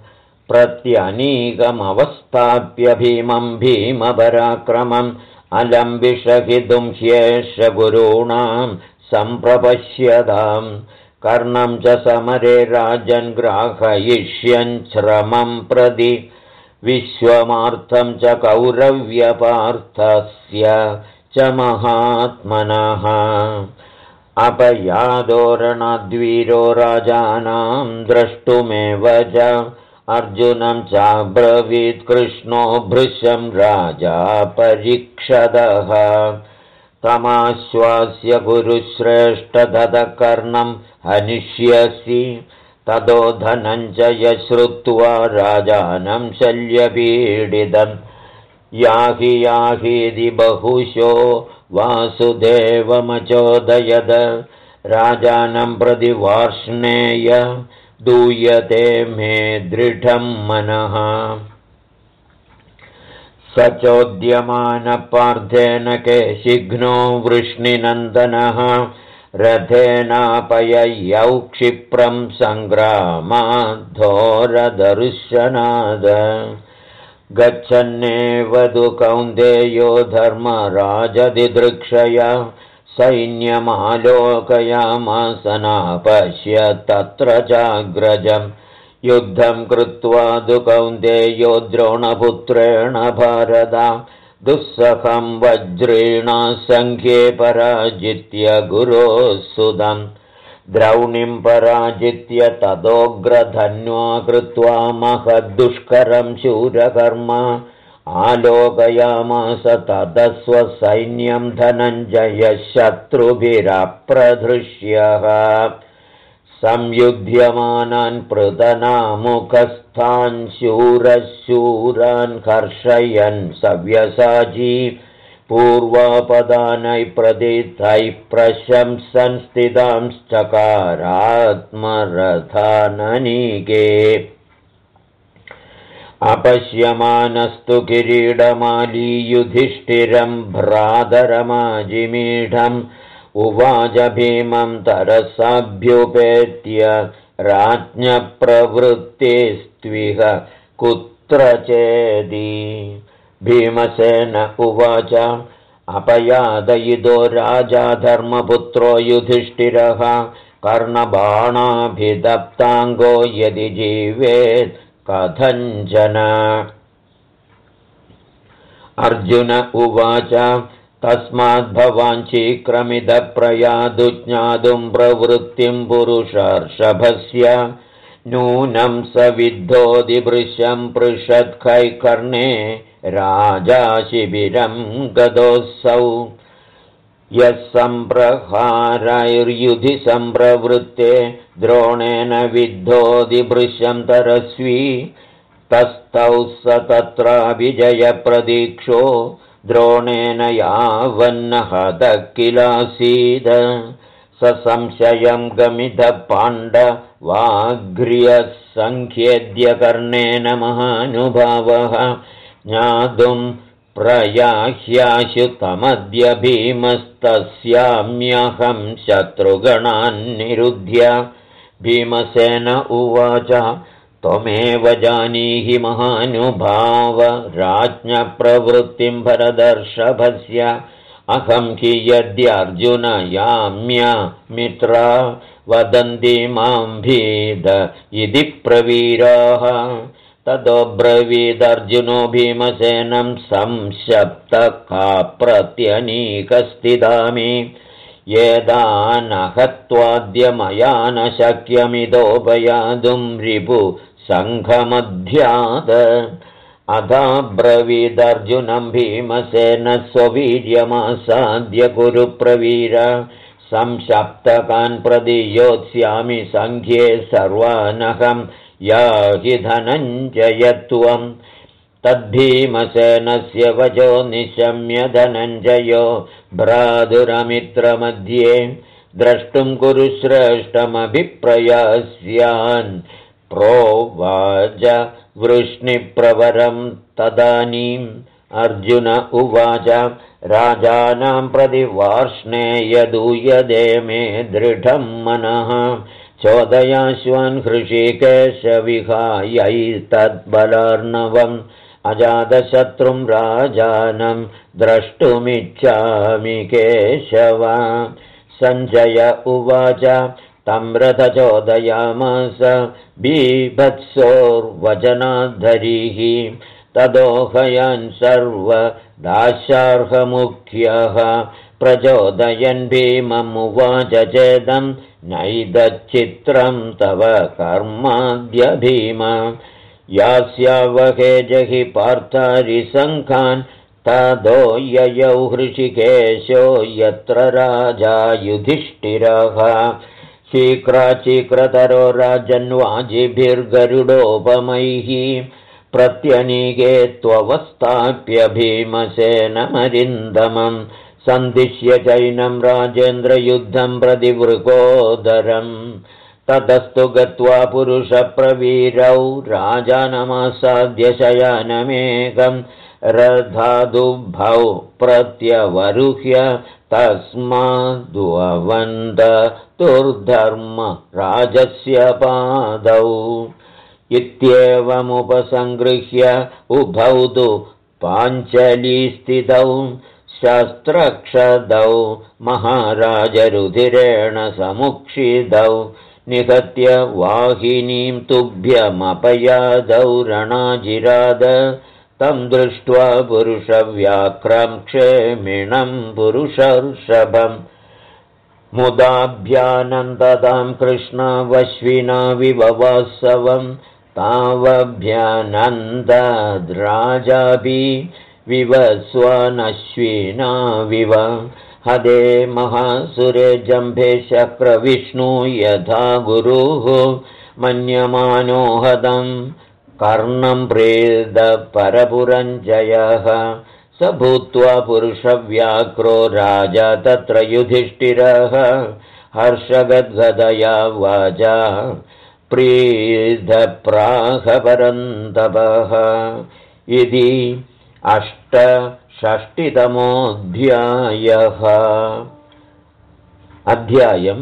प्रत्यनीकमवस्थाप्य भीमं भीमपराक्रमम् अलं विषहितुं ह्येष गुरूणां सम्प्रपश्यताम् कर्णं च समरे राजन् ग्राहयिष्यन् श्रमं प्रति विश्वमार्थं च कौरव्यपार्थस्य च महात्मनः अपयादोरणद्वीरो राजानां द्रष्टुमेव च अर्जुनं चाब्रवीत् कृष्णो भृशं राजा परीक्षदः तमाश्वास्य गुरुश्रेष्ठ तदकर्णं हनिष्यसि ततो धनञ्जय श्रुत्वा राजानं शल्यपीडितं याहि याहीति बहुशो वासुदेवमचोदयद राजानं प्रति वार्ष्णेय दूयते मे दृढं मनः स चोद्यमानपार्थेन केशिघ्नो वृष्णिनन्दनः रथेनापययौ क्षिप्रं सङ्ग्रामाद्धोरदर्शनाद गच्छन्नेव तु कौन्तेयो धर्मराजदिदृक्षया सैन्यमालोकयामासनापश्य तत्र चाग्रजम् युद्धं कृत्वा तु कौन्तेयो द्रोणपुत्रेण भारत दुःसहं वज्रेण सङ्ख्ये पराजित्य गुरोः सुदं द्रौणीं पराजित्य तदोग्रधन्वा कृत्वा महद्दुष्करं शूरकर्म आलोकयामास ततः स्वसैन्यं धनञ्जयः शत्रुभिरप्रधृष्यः संयुध्यमानान् पृतनामुखस्थान् शूरशूरान् कर्षयन् सव्यसाची पूर्वापदानैः प्रदितैः प्रशंसन् स्थितांश्चकारात्मरथाननीके अपश्यमानस्तु किरीटमाली युधिष्ठिरं भ्रातरमाजिमीढम् उवाच भीमं तरसाभ्युपेत्य राज्ञप्रवृत्तिस्त्विह कुत्र चेदि भीमसेन उवाच अपयादयितो राजा धर्मपुत्रो युधिष्ठिरः कर्णबाणाभिदप्ताङ्गो यदि जीवेत् कथञ्चन अर्जुन उवाच तस्माद्भवान् शीघ्रमिदः प्रयातु ज्ञातुं प्रवृत्तिं पुरुषर्षभस्य नूनं स विद्धोदिभृशं पृषत्कैकर्णे राजा शिबिरं गतोऽसौ यः सम्प्रहारैर्युधि सम्प्रवृत्ते द्रोणेन विद्धोदिभृशं तरस्वी तस्थौ स तत्र विजयप्रदीक्षो द्रोणेन यावन्नहतः किलासीद स संशयं गमितः पाण्डवाघ्र्यः सङ्ख्येद्य कर्णेन महानुभावः ज्ञातुं प्रयाह्याशु तमद्य भीमस्तस्याम्यहं शत्रुगणान् निरुध्य भीमसेन उवाच त्वमेव जानीहि महानुभाव राज्ञप्रवृत्तिं भरदर्षभस्य अहं हि यद्यर्जुन याम्य मित्रा वदन्ति मां भीद इति प्रवीराः ततो ब्रवीदर्जुनो भीमसेनं संशप्तका प्रत्यनीकस्थितामि येदानहत्वाद्य मया न शक्यमिदोपयातुं रिपु सङ्घमध्याद अथा ब्रवीदर्जुनं भीमसेन स्ववीर्यमासाद्य कुरु प्रवीर संशप्तकान् प्रति योत्स्यामि सङ्ख्ये सर्वानहं याहि धनञ्जयत्वम् तद्भीमसेनस्य वचो निशम्य धनञ्जयो भ्रातुरमित्रमध्ये द्रष्टुं कुरु श्रेष्ठमभिप्रयास्यान् प्रोवाच वृष्णिप्रवरं तदानीम् अर्जुन उवाच राजानां प्रति वार्ष्णेयदूयते मे दृढं मनः चोदयाश्वान् हृषीकेशविहायैतद्बलार्णवम् अजातशत्रुं राजानं द्रष्टुमिच्छामि केशव सञ्जय उवाच तं रथचोदयामास बीभत्सोर्वचनाद्धरीः तदोहयन् सर्वदाशार्हमुख्यः प्रचोदयन् भीममुवाच चेदं नैदच्चित्रं तव कर्माद्य भीम यास्यावहे जहि पार्थारिसङ्खान् तदो ययौ हृषिकेशो यत्र राजा युधिष्ठिरः शीघ्राचीक्रतरो राजन्वाजिभिर्गरुडोपमैः प्रत्यनीके त्ववस्थाप्य भीमसेनमरिन्दमं सन्दिश्य चैनं राजेन्द्रयुद्धं प्रतिवृकोदरम् ततस्तु गत्वा पुरुषप्रवीरौ राजानमासाद्य शयानमेकम् रथादुभौ प्रत्यवरुह्य तस्माद्ववन्द दुर्धर्म राजस्य पादौ इत्येवमुपसङ्गृह्य उभौ तु पाञ्चलीस्थितौ शस्त्रक्षदौ महाराजरुधिरेण समुक्षितौ निहत्य वाहिनीं तुभ्यमपयादौ रणाजिराद तं दृष्ट्वा पुरुषव्याघ्रं क्षेमिणं पुरुषर्षभम् मुदाभ्यानन्दतां कृष्णवश्विना विववासवं तावभ्यानन्दद्राजापि विवस्वानश्विना विव हदे महासुरे जम्भे शक्रविष्णु यथा गुरुः मन्यमानो हदं कर्णं प्रेदपरपुरञ्जयः स भूत्वा पुरुषव्याघ्रो राजा तत्र युधिष्ठिरः हर्षगद्गदया वाचा प्रीदप्राहपरन्तपः इति 68तमोऽध्यायः। अध्यायं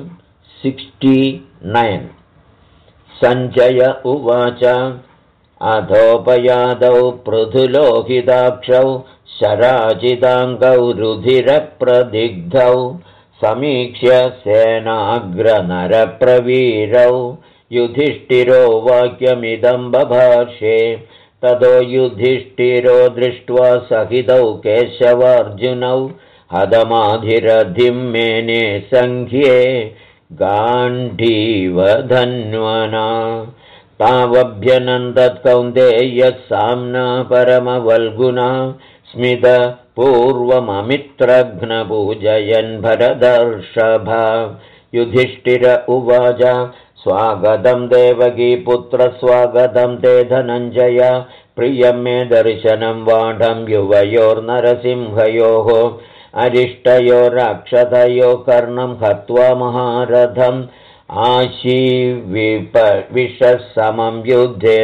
69। सञ्जय उवाच अधोपयादौ पृथुलोहिताक्षौ शराजिताङ्गौ रुधिरप्रदिग्धौ समीक्ष्य सेनाग्रनरप्रवीरौ युधिष्ठिरो वाक्यमिदं बभाषे ततो युधिष्ठिरो दृष्ट्वा सहितौ केशवार्जुनौ हदमाधिरथिं मेने सङ्ख्ये गाण्डीवधन्वना तावभ्यनन्दत्कौन्तेयः साम्ना परमवल्गुना स्मित पूर्वममित्रघ्नपूजयन् भरदर्षभा युधिष्ठिर उवाच स्वागतं देवकीपुत्र स्वागतं ते धनञ्जय प्रियं मे दर्शनं वाढं युवयोर्नरसिंहयोः अरिष्टयो राक्षतयो कर्णं हत्वा महारथम् आशीविपविषसमं युद्धे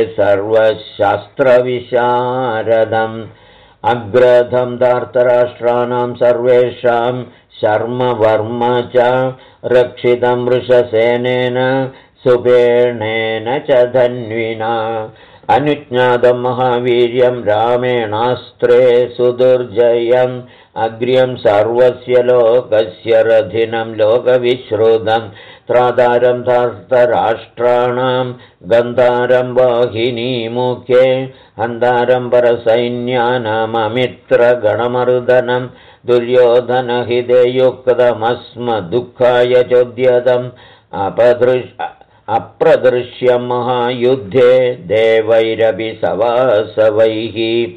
सर्वशास्त्रविशारदम् अग्रधं धार्तराष्ट्राणां सर्वेषां शर्मवर्म च रक्षितं वृषसेनेन सुपेणेन च धन्विना अनुज्ञातं महावीर्यं रामेणास्त्रे सुदुर्जयम् अग्र्यं सर्वस्य लोकस्य रथिनं लोकविश्रुतं त्रातारं धार्तराष्ट्राणां गन्धारं वाहिनीमुखे हन्तारं परसैन्यानाममित्रगणमर्दनं दुर्योधनहिते युक्तमस्मदुःखाय चोद्यतम् अप्रदृश्यं महायुद्धे देवैरपि सवासवैः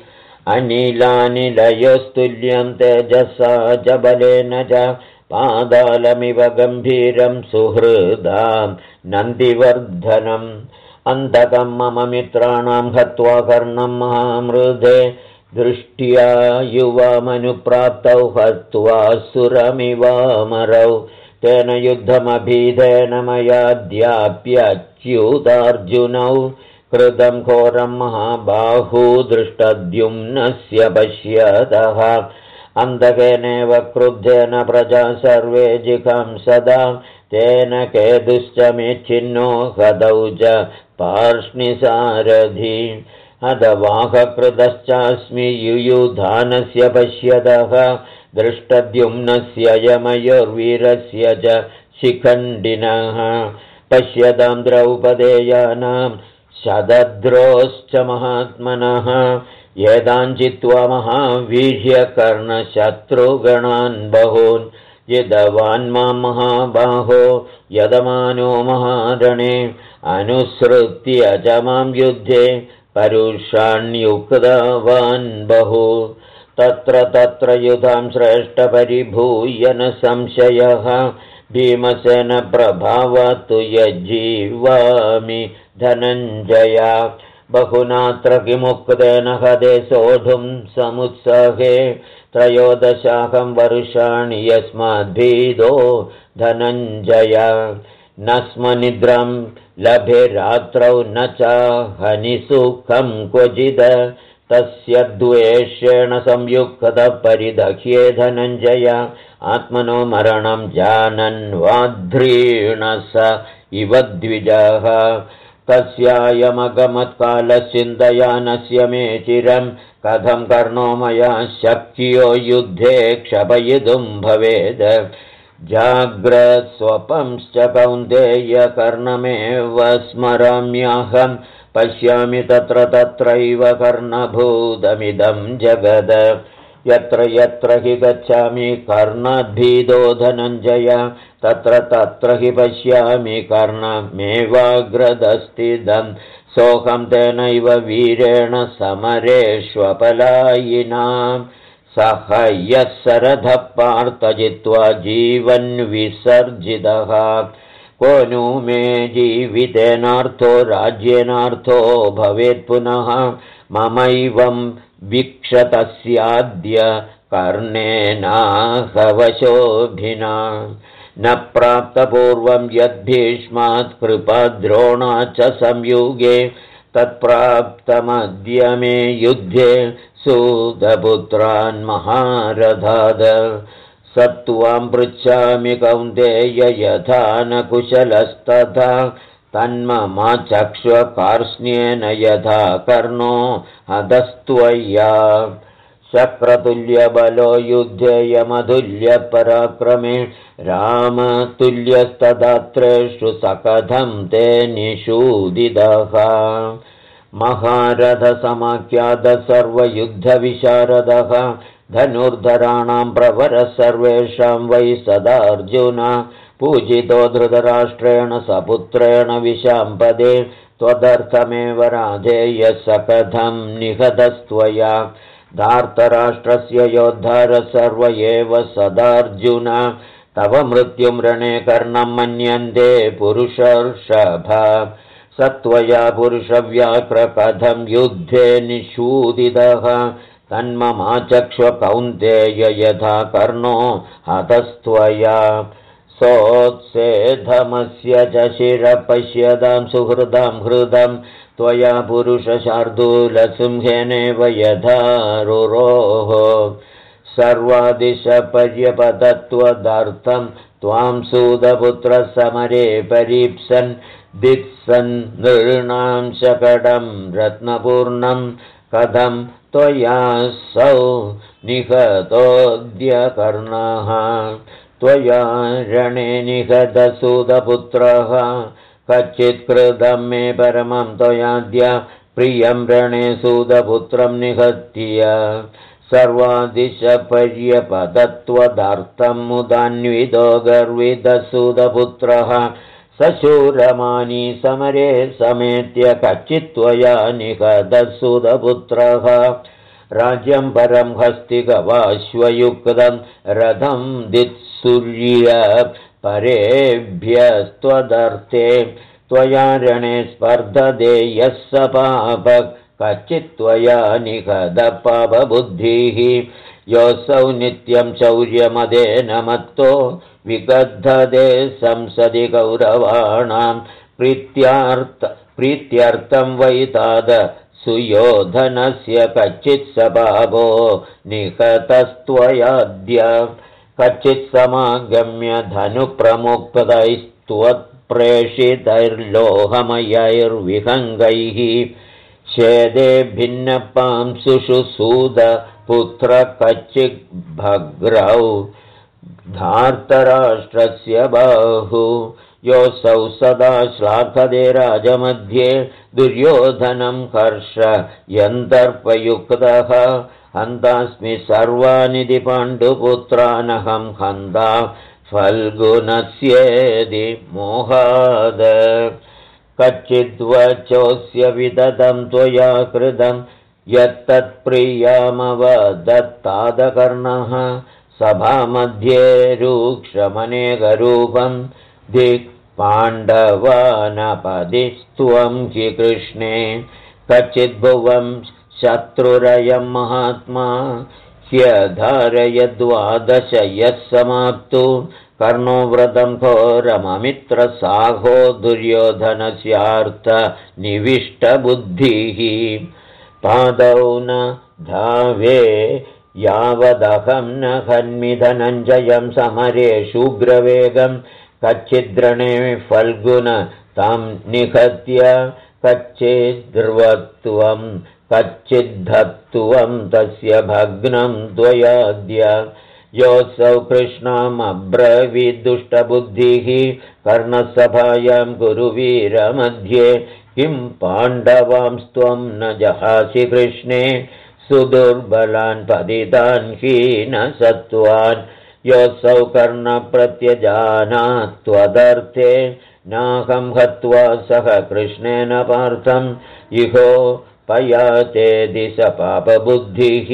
अनिलानिलयोस्तुल्यं तेजसा च बलेन च पादालमिव गम्भीरं सुहृदां नन्दिवर्धनम् अन्धकं मम मित्राणां हत्वा कर्णं महामृधे दृष्ट्या युवामनुप्राप्तौ हत्वा सुरमिवामरौ तेन युद्धमभीधेन मयाद्याप्यच्युतार्जुनौ कृतं घोरं महाबाहू दृष्टद्युम्नस्य पश्यतः अन्धकेनेव क्रुद्धेन प्रजा सर्वे जिघां सदा तेन केतुश्च मेच्छिन्नो हदौ च पार्ष्णिसारथि हतवाहकृतश्चास्मि युयुधानस्य पश्यतः दृष्टद्युम्नस्य यमयोर्वीरस्य च शिखण्डिनः पश्यतां द्रौपदेयानां शतद्रोश्च महात्मनः येदाञ्चित्वा महावीर्यकर्णशत्रुगणान् बहून् यदवान् मां महाबाहो यदमानो महारणे अनुसृत्य च मां युद्धे परुषाण्युक्तवान् बहु तत्र तत्र युधां श्रेष्ठपरिभूय न संशयः भीमसेन प्रभावात्तु यज्जीवामि धनञ्जया बहुनात्र किमुक्तेन हदे सोढुं समुत्सहे त्रयोदशाहं वर्षाणि यस्माद्भीदो धनञ्जय न स्म निद्रां लभे रात्रौ न च हनिसुखं क्वचिद तस्य द्वेषेण संयुक्तः परिदह्ये धनञ्जय आत्मनो मरणं जानन् वाध्रीण स इव द्विजः तस्यायमगमत्कालश्चिन्तयानस्य मे चिरं कथं कर्णो मया शक्यो युद्धे क्षपयितुं भवेद् जाग्रत्स्वपंश्च कौन्तेय कर्णमेव स्मराम्यहं पश्यामि तत्र तत्रैव कर्णभूतमिदं जगद यत्र यत्र हि गच्छामि कर्णाद्भीदो धनञ्जय तत्र तत्र हि पश्यामि कर्णमेवाग्रदस्थितं सोऽहं तेनैव वीरेण समरेष्वपलायिनां सह यः सरथः पार्थ जित्वा जीवन् विसर्जितः को नु मे जीवितेनार्थो राज्येनार्थो भवेत् पुनः ममैवं वीक्षतस्याद्य कर्णेनाहवशोभिना न प्राप्तपूर्वं यद्भीष्मात् कृपाद्रोणा च संयुगे तत्प्राप्तमद्य मे युद्धे सूतपुत्रान् महारथाद सत्त्वां पृच्छामि कौन्तेय यथा न कुशलस्तथा तन्ममाचक्ष्वकार्ष्ण्येन यथा कर्णो हतस्त्वया शक्रतुल्यबलो युद्धे यमतुल्यपराक्रमे रामतुल्यस्तदात्रेषु सकथं ते निषूदितः महारथसमाख्यातः सर्वयुद्धविशारदः धनुर्धराणां प्रवरः सर्वेषां वै सदार्जुन पूजितो धृतराष्ट्रेण सपुत्रेण विशाम्पदे त्वदर्थमेव राधेयः सकथं निहतस्त्वया धार्तराष्ट्रस्य योद्धारः सर्व एव सदार्जुन तव मृत्युं रणे कर्णं मन्यन्ते पुरुषर्षभ सत्वया पुरुषव्याघ्र कथं युद्धे निषूदितः तन्ममाचक्ष्व कौन्तेय यथा कर्णो हतस्त्वया सोत्सेधमस्य च शिरः पश्यतां सुहृदां हृदं त्वया पुरुषशार्दूलसिंहेनेव यथा रुरोः सर्वादिशपर्यपतत्वदर्थं त्वां सूतपुत्रः समरे परीप्सन् दित्सन् नृणां शकटं रत्नपूर्णं कथं त्वयासौ निहतोऽद्य कर्णः त्वया रणे निहतसूतपुत्रः कच्चित् कृतं मे परमं त्वयाद्य प्रियं रणे सूतपुत्रं निहत्य सर्वादिशपर्यपतत्वदर्थं मुदान्वितो गर्वितसूतपुत्रः सशूरमानी समरे समेत्य कच्चित् त्वया निहतसूतपुत्रः राज्यं परं हस्तिगवाश्वयुक्तं रथं दित्सूर्य परेभ्यस्त्वदर्थे त्वया रणे स्पर्धते यः स पापः कच्चित् त्वया निहतपापबुद्धिः योऽसौ नित्यं शौर्यमदेन मत्तो विगद्धते संसदि कौरवाणां प्रीत्यर्थं वैताद सुयोधनस्य कच्चित् स पापो निहतस्त्वयाद्य कच्चित् समागम्य धनुप्रमुक्तैस्त्वत्प्रेषितैर्लोहमयैर्विहङ्गैः शेदे भिन्नपांसुषु सूतपुत्र कच्चित् भग्रौ धार्तराष्ट्रस्य बाहु योऽसौ सदा श्लाघते राजमध्ये दुर्योधनं हर्षयन्तर्पयुक्तः हन्तास्मि सर्वानिधि पाण्डुपुत्रानहं हन्ता फल्गुनस्येदि मोहाद कच्चिद्वचोऽस्य विदधं त्वया कृतं यत्तत्प्रियमवदत्तादकर्णः सभामध्ये रूक्षमनेकरूपं दिक्पाण्डवानपदिस्त्वं हि कृष्णे कच्चिद्भुवं शत्रुरयं महात्मा ह्यधारयद्वादश यः समाप्तु कर्णो व्रतं घोरममित्रसाहो दुर्योधनस्यार्थनिविष्टबुद्धिः पादौ न धावे यावदहं न हन्मि धनञ्जयं समरे शूग्रवेगं कच्चिद्रणे फल्गुन तं निहत्य कच्चिद्ध्रुवत्वं कच्चिद्धत्वं तस्य भग्नं द्वयाद्य योऽसौ कृष्णमब्रवीद्दुष्टबुद्धिः कर्णसभायां कुरुवीरमध्ये किं पाण्डवांस्त्वं न जहासि कृष्णे सुदुर्बलान् पतितान् हीनसत्त्वान् योऽसौ कर्णप्रत्यजानात्वदर्थे नाहं हत्वा सह कृष्णेन पार्थम् इहो पयातेदि स पापबुद्धिः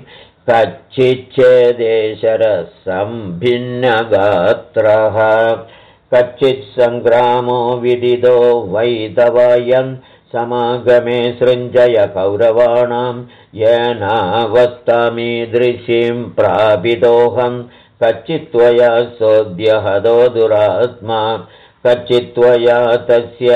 कच्चिच्छेदेशरसंभिन्नगात्रः कच्चित्सङ्ग्रामो विदितो वैतवायं समागमे सृञ्जय कौरवाणां येनावस्थामीदृशीं प्रापितोऽहं कच्चित्त्वया सोऽद्यहतो दुरात्मा कच्चित्त्वया तस्य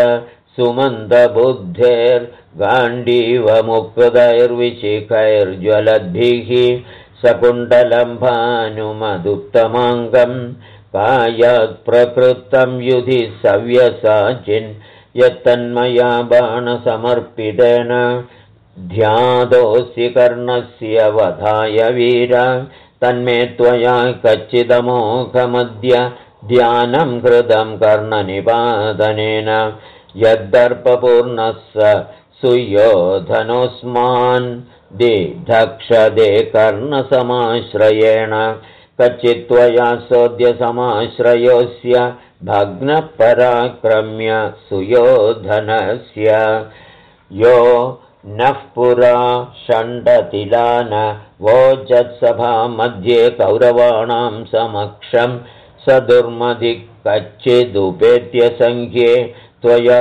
सुमन्दबुद्धेर्गाण्डीवमुक्तैर्विशिखैर्ज्वलद्भिः सकुण्डलं भानुमदुत्तमाङ्गं कायात्प्रकृतं युधि सव्यसाचिन् यत्तन्मया बाणसमर्पितेन ध्यातोऽसि कर्णस्य वधाय वीर तन्मे त्वया कच्चिदमोघमद्य ध्यानं कृतं कर्णनिपातनेन यद्दर्पपूर्णः स सुयोधनोऽस्मान् दिधक्षदे कर्णसमाश्रयेण कच्चित्त्वया सोऽद्यसमाश्रयोऽस्य भग्नपराक्रम्य सुयोधनस्य यो नः पुरा षण्डतिलान वोजत्सभामध्ये कौरवाणां समक्षं स दुर्मदिः कच्चिदुपेत्य संख्ये त्वया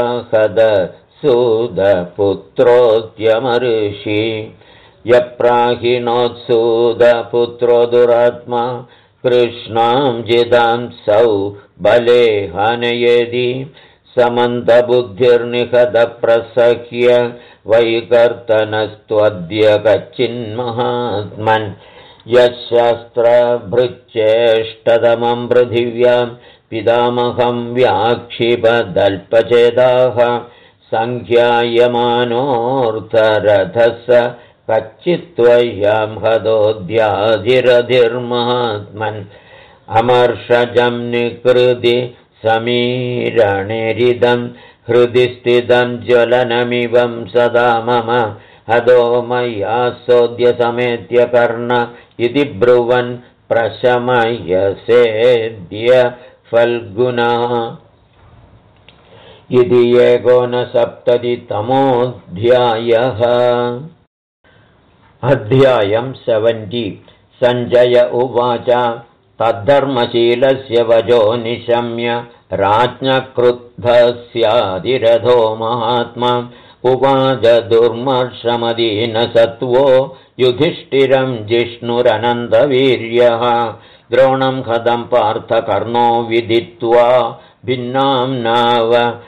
हदसूदपुत्रोऽत्यमर्षि यप्राहिणोत्सूदपुत्रो दुरात्मा कृष्णां जिदांसौ बले हनयेदि समन्तबुद्धिर्निहतप्रसह्य वैकर्तनस्त्वद्य कच्चिन्महात्मन् यशस्त्रभृच्चेष्टतमं पृथिव्यां पितामहं व्याक्षिपदल्पचेदाः सङ्ख्यायमानोऽर्थरथः कच्चित्त्वयां हदोऽध्याधिरधिर्महात्मन् अमर्षजं निकृति समीरणेरिदं हृदि स्थितं ज्वलनमिवं सदा मम हदो मया सोऽद्य कर्ण इति ब्रुवन् प्रशमयसेद्य फल्गुना इति 1970तमोऽध्यायः। अध्यायं 70। सञ्जय उवाच तद्धर्मशीलस्य वचो निशम्य राज्ञक्रुद्धस्यादिरथो महात्मा उवाच दुर्मर्षमदीनसत्त्वो युधिष्ठिरं जिष्णुरनन्दवीर्यः द्रोणं हतं पार्थकर्णो विदित्वा भिन्नां नाव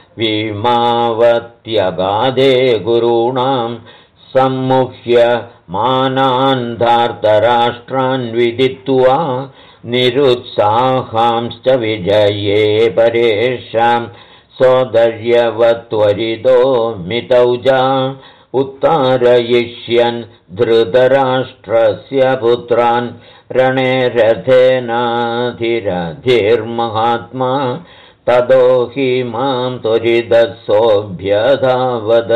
विमावत्यगादे गुरूणां सम्मुह्य मानान्धार्तराष्ट्रान् विदित्वा निरुत्साहांश्च विजये परेषां सोदर्यवत्वरितो मितौजा उत्तारयिष्यन् धृतराष्ट्रस्य पुत्रान् रणे रथेनाधिरधिर्महात्मा ततो हि मां त्वरितसोऽभ्यधावद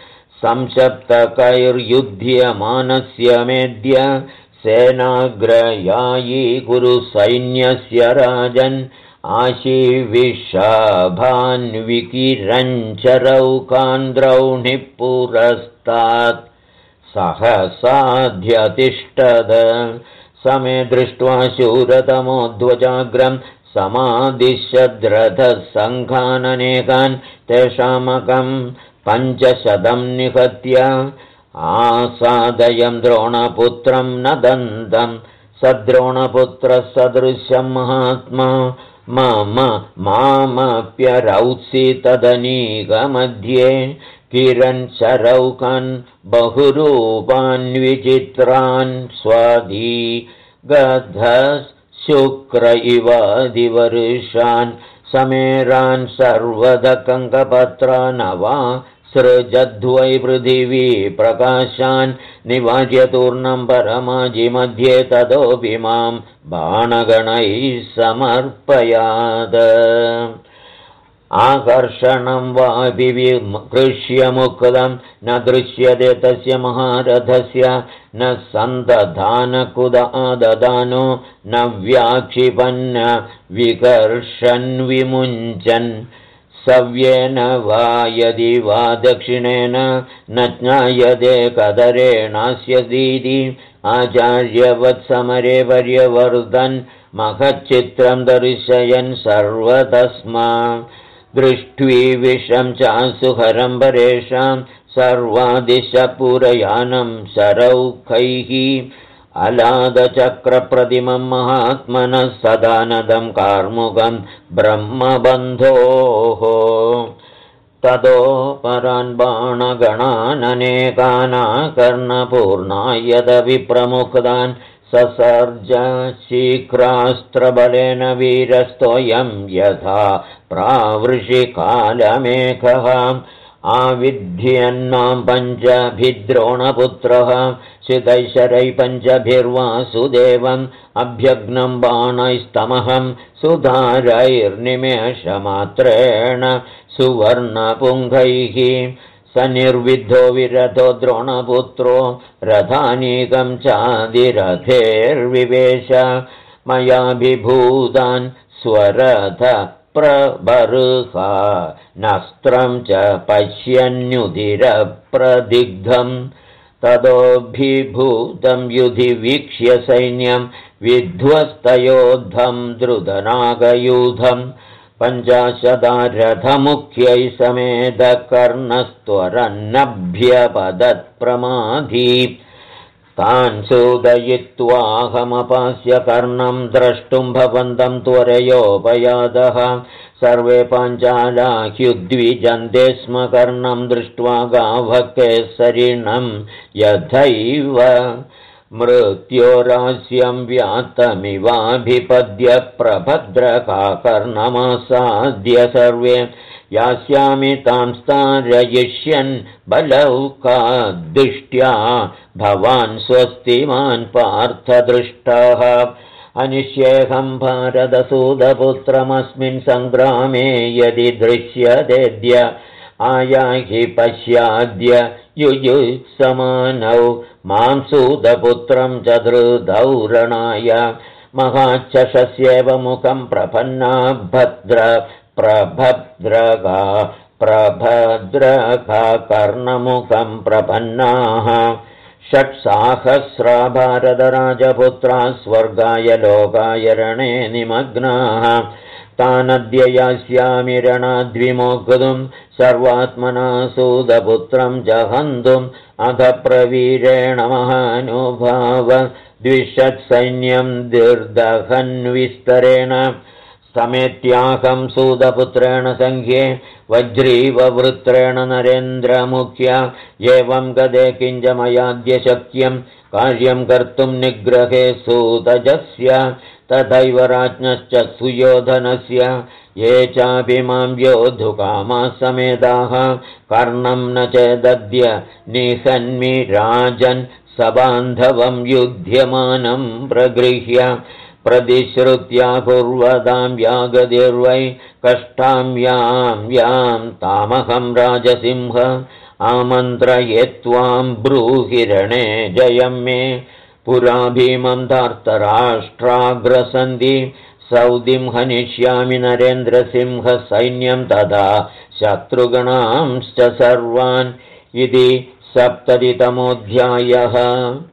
संशप्तकैर्युध्यमानस्य मेद्य सेनाग्रयायी कुरुसैन्यस्य राजन् आशीविषाभान्विकिरञ्चरौकान्द्रौणिः पुरस्तात् सहसाध्यतिष्ठद समे दृष्ट्वा शूरतमो ध्वजाग्रं समादिश्यद्रथः सङ्घाननेकान् तेषामकं 500 निहत्य आसादयं द्रोणपुत्रं नदन्तं सद्रोणपुत्रः सदृशं महात्मा मामप्यरौत्सि तदनीकमध्ये किरन् शरौकान् बहुरूपान् विचित्रान् स्वादी गधशुक्र इवादिवर्षान् समेरान् सर्वदकङ्कपत्रानवा सृजद्वै पृथिवी प्रकाशान् निवार्य तूर्णं परमाजिमध्ये ततोऽपि मां बाणगणैः समर्पयाद आकर्षणं वापि विकृष्य मुक्तं न दृश्यते तस्य महारथस्य न सन्दधानकुदाददानो न व्याक्षिपन्न विकर्षन् विमुञ्चन् सव्येन वा यदि वा दक्षिणेन न ज्ञायते कदरेणास्य दीदि आचार्यवत्समरे पर्यवर्तन् महच्चित्रं दर्शयन् सर्वतस्मा दृष्ट्वी विषं चासुहरं परेषां सर्वादिशपूरयानं शरौखैः अलादचक्रप्रतिमं महात्मनः सदानदं कार्मुकं ब्रह्मबन्धोः ततो परान् बाणगणाननेकानाकर्णपूर्णायदविप्रमुक्तान् ससर्ज शीघ्रास्त्रबलेन वीरस्तोऽयं यथा प्रावृषिकालमेघः आविध्यन्नां 5भिद्रोणपुत्रः शितैशरैः 5भिर्वासुदेवम् अभ्यग्नं बाणैस्तमहं सुधारैर्निमेषमात्रेण सुवर्णपुङ्गैः स निर्विद्धो विरथो द्रोणपुत्रो रथानीकं चादिरथेर्विवेश मयाभिभूतान् स्वरथ प्रबर्हा नस्त्रं च पश्यन्युधिरप्रदिग्धं ततोऽभिभूतं युधि वीक्ष्य सैन्यं विध्वस्तयोद्धं द्रुतनागयूधं 50 समेतकर्णस्त्वरन्नभ्यपदत्प्रमाधी तान् सूदयित्वाहमपास्य कर्णं द्रष्टुं भवन्तं त्वरयोपयादः सर्वे पाञ्चालाह्युद्विजन्ते स्म कर्णं दृष्ट्वा गावः केसरिणं यथैव मृत्योरास्यं व्यातमिवाभिपद्य प्रभद्रकाकर्णमासाद्य सर्वे यास्यामि तां स्थारयिष्यन् बलौकाद्दृष्ट्या भवान् स्वस्तिमान् पार्थदृष्टः अनिश्येऽहं भारतसूदपुत्रमस्मिन् सङ्ग्रामे यदि दृश्यतेद्य आयाहि पश्याद्य युयुत्समानौ मां सूदपुत्रं च धृतौ रणाय महाचषस्येव मुखं प्रपन्ना भद्र प्रभद्रका कर्णमुखं प्रपन्नाः 600 भारतराजपुत्रा स्वर्गाय लोकाय रणे निमग्नाः तानद्य यास्यामि रणाद्विमोक्तुं सर्वात्मना सूदपुत्रं जहन्तुम् अथ प्रवीरेण महानुभाव द्विषत्सैन्यं दुर्दहन्विस्तरेण समेत्याहं सूदपुत्रेण सङ्ख्ये वज्रीववृत्रेण नरेन्द्रमुख्य एवं गदे किञ्च मयाद्य शक्यं कार्यं कर्तुं निग्रहे सूतजस्य तथैव राज्ञश्च सुयोधनस्य ये चापि मां योद्धुकामाः समेताः कर्णं न चेदद्य निहन्मि राजन् सबान्धवं युध्यमानं प्रगृह्य प्रतिश्रुत्या पूर्वदां व्यागतिर्वै कष्टां यां तामहं राजसिंह आमन्त्रये त्वां ब्रूहिरणे जयं मे पुरा भीमं धार्तराष्ट्राग्रसन्ति सौदिं हनिष्यामि नरेन्द्रसिंहसैन्यं तथा शत्रुगणांश्च सर्वान् इति 70तमोऽध्यायः।